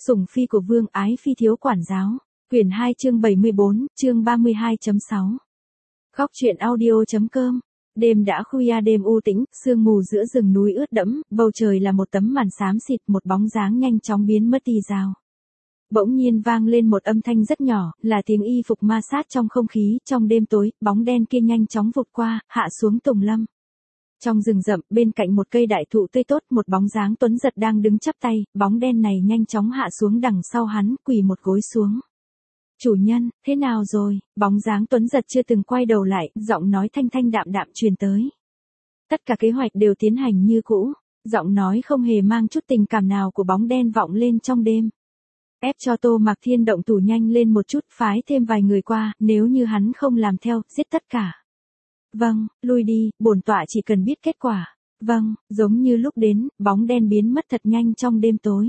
Sủng phi của vương ái phi thiếu quản giáo. Quyển 2 chương 74, chương 32.6. Khóc chuyện audio.com. Đêm đã khuya, đêm u tĩnh, sương mù giữa rừng núi ướt đẫm, bầu trời là một tấm màn xám xịt, một bóng dáng nhanh chóng biến mất tì rào. Bỗng nhiên vang lên một âm thanh rất nhỏ, là tiếng y phục ma sát trong không khí. Trong đêm tối, bóng đen kia nhanh chóng vụt qua, hạ xuống tùng lâm. Trong rừng rậm, bên cạnh một cây đại thụ tươi tốt, một bóng dáng tuấn giật đang đứng chắp tay, bóng đen này nhanh chóng hạ xuống đằng sau hắn, quỳ một gối xuống. Chủ nhân, thế nào rồi? Bóng dáng tuấn giật chưa từng quay đầu lại, giọng nói thanh thanh đạm đạm truyền tới. Tất cả kế hoạch đều tiến hành như cũ, giọng nói không hề mang chút tình cảm nào của bóng đen vọng lên trong đêm. Ép cho Tô Mạc Thiên động thủ nhanh lên một chút, phái thêm vài người qua, nếu như hắn không làm theo, giết tất cả. Vâng, lui đi, bổn tọa chỉ cần biết kết quả. Vâng, giống như lúc đến, bóng đen biến mất thật nhanh trong đêm tối.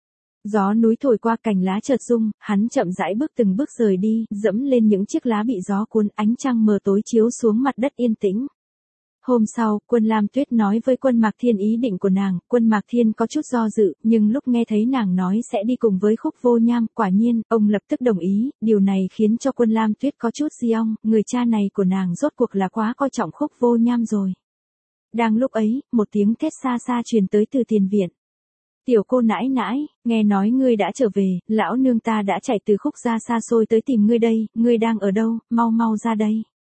Gió núi thổi qua, cành lá chợt rung, hắn chậm rãi bước từng bước rời đi, dẫm lên những chiếc lá bị gió cuốn, ánh trăng mờ tối chiếu xuống mặt đất yên tĩnh. Hôm sau, Quân Lam Tuyết nói với Quân Mạc Thiên ý định của nàng. Quân Mạc Thiên có chút do dự, nhưng lúc nghe thấy nàng nói sẽ đi cùng với Khúc Vô Nham, quả nhiên, ông lập tức đồng ý. Điều này khiến cho Quân Lam Tuyết có chút di ong, người cha này của nàng rốt cuộc là quá coi trọng Khúc Vô Nham rồi. Đang lúc ấy, một tiếng thét xa xa truyền tới từ tiền viện. Tiểu cô nãi nãi, nghe nói ngươi đã trở về, lão nương ta đã chạy từ Khúc gia xa xôi tới tìm ngươi đây, ngươi đang ở đâu, mau mau ra đây.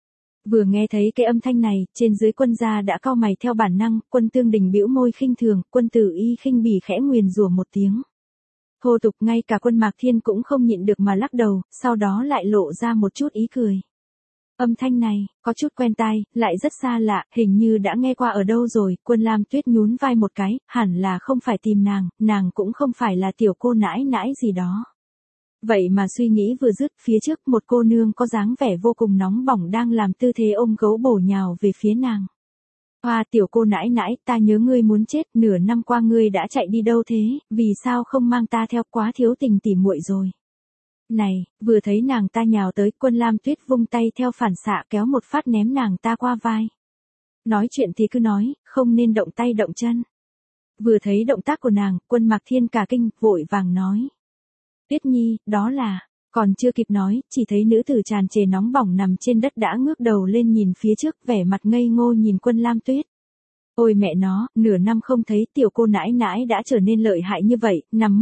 Vừa nghe thấy cái âm thanh này, trên dưới quân gia đã cau mày theo bản năng. Quân Tương Đình bĩu môi khinh thường, Quân Tử Y khinh bỉ khẽ nguyền rủa một tiếng. Thô tục, ngay cả Quân Mạc Thiên cũng không nhịn được mà lắc đầu, sau đó lại lộ ra một chút ý cười. Âm thanh này, có chút quen tai, lại rất xa lạ, hình như đã nghe qua ở đâu rồi. Quân Lam Tuyết nhún vai một cái, hẳn là không phải tìm nàng cũng không phải là tiểu cô nãi nãi gì đó. Vậy mà suy nghĩ vừa dứt, phía trước một cô nương có dáng vẻ vô cùng nóng bỏng đang làm tư thế ôm gấu bổ nhào về phía nàng. Hoa, tiểu cô nãi nãi, ta nhớ ngươi muốn chết, nửa năm qua ngươi đã chạy đi đâu thế, vì sao không mang ta theo, quá thiếu tình tỉ muội rồi. Này, vừa thấy nàng ta nhào tới, Quân Lam Tuyết vung tay theo phản xạ kéo một phát ném nàng ta qua vai. Nói chuyện thì cứ nói, không nên động tay động chân. Vừa thấy động tác của nàng, Quân Mạc Thiên cả kinh, vội vàng nói. Tuyết Nhi, đó là, còn chưa kịp nói, chỉ thấy nữ tử tràn trề nóng bỏng nằm trên đất đã ngước đầu lên nhìn phía trước, vẻ mặt ngây ngô nhìn Quân Lam Tuyết. Ôi mẹ nó, nửa năm không thấy tiểu cô nãi nãi đã trở nên lợi hại như vậy, nằm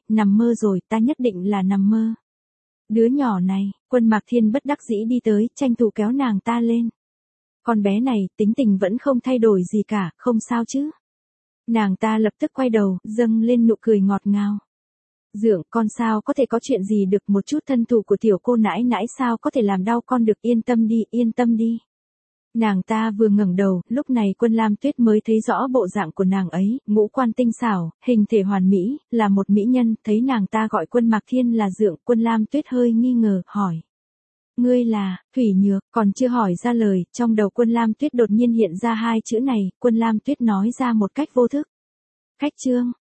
mơ rồi, ta nhất định là nằm mơ. Đứa nhỏ này, Quân Mạc Thiên bất đắc dĩ đi tới, tranh thủ kéo nàng ta lên. Con bé này, tính tình vẫn không thay đổi gì cả, không sao chứ. Nàng ta lập tức quay đầu, dâng lên nụ cười ngọt ngào. Dượng, con sao có thể có chuyện gì được, một chút thân thủ của tiểu cô nãi nãi sao có thể làm đau con được, yên tâm đi. Nàng ta vừa ngẩng đầu, lúc này Quân Lam Tuyết mới thấy rõ bộ dạng của nàng ấy, ngũ quan tinh xảo, hình thể hoàn mỹ, là một mỹ nhân. Thấy nàng ta gọi Quân Mạc Thiên là dượng, Quân Lam Tuyết hơi nghi ngờ, hỏi. Ngươi là, Thủy Nhược, còn chưa hỏi ra lời, trong đầu Quân Lam Tuyết đột nhiên hiện ra hai chữ này, Quân Lam Tuyết nói ra một cách vô thức. Khách trương,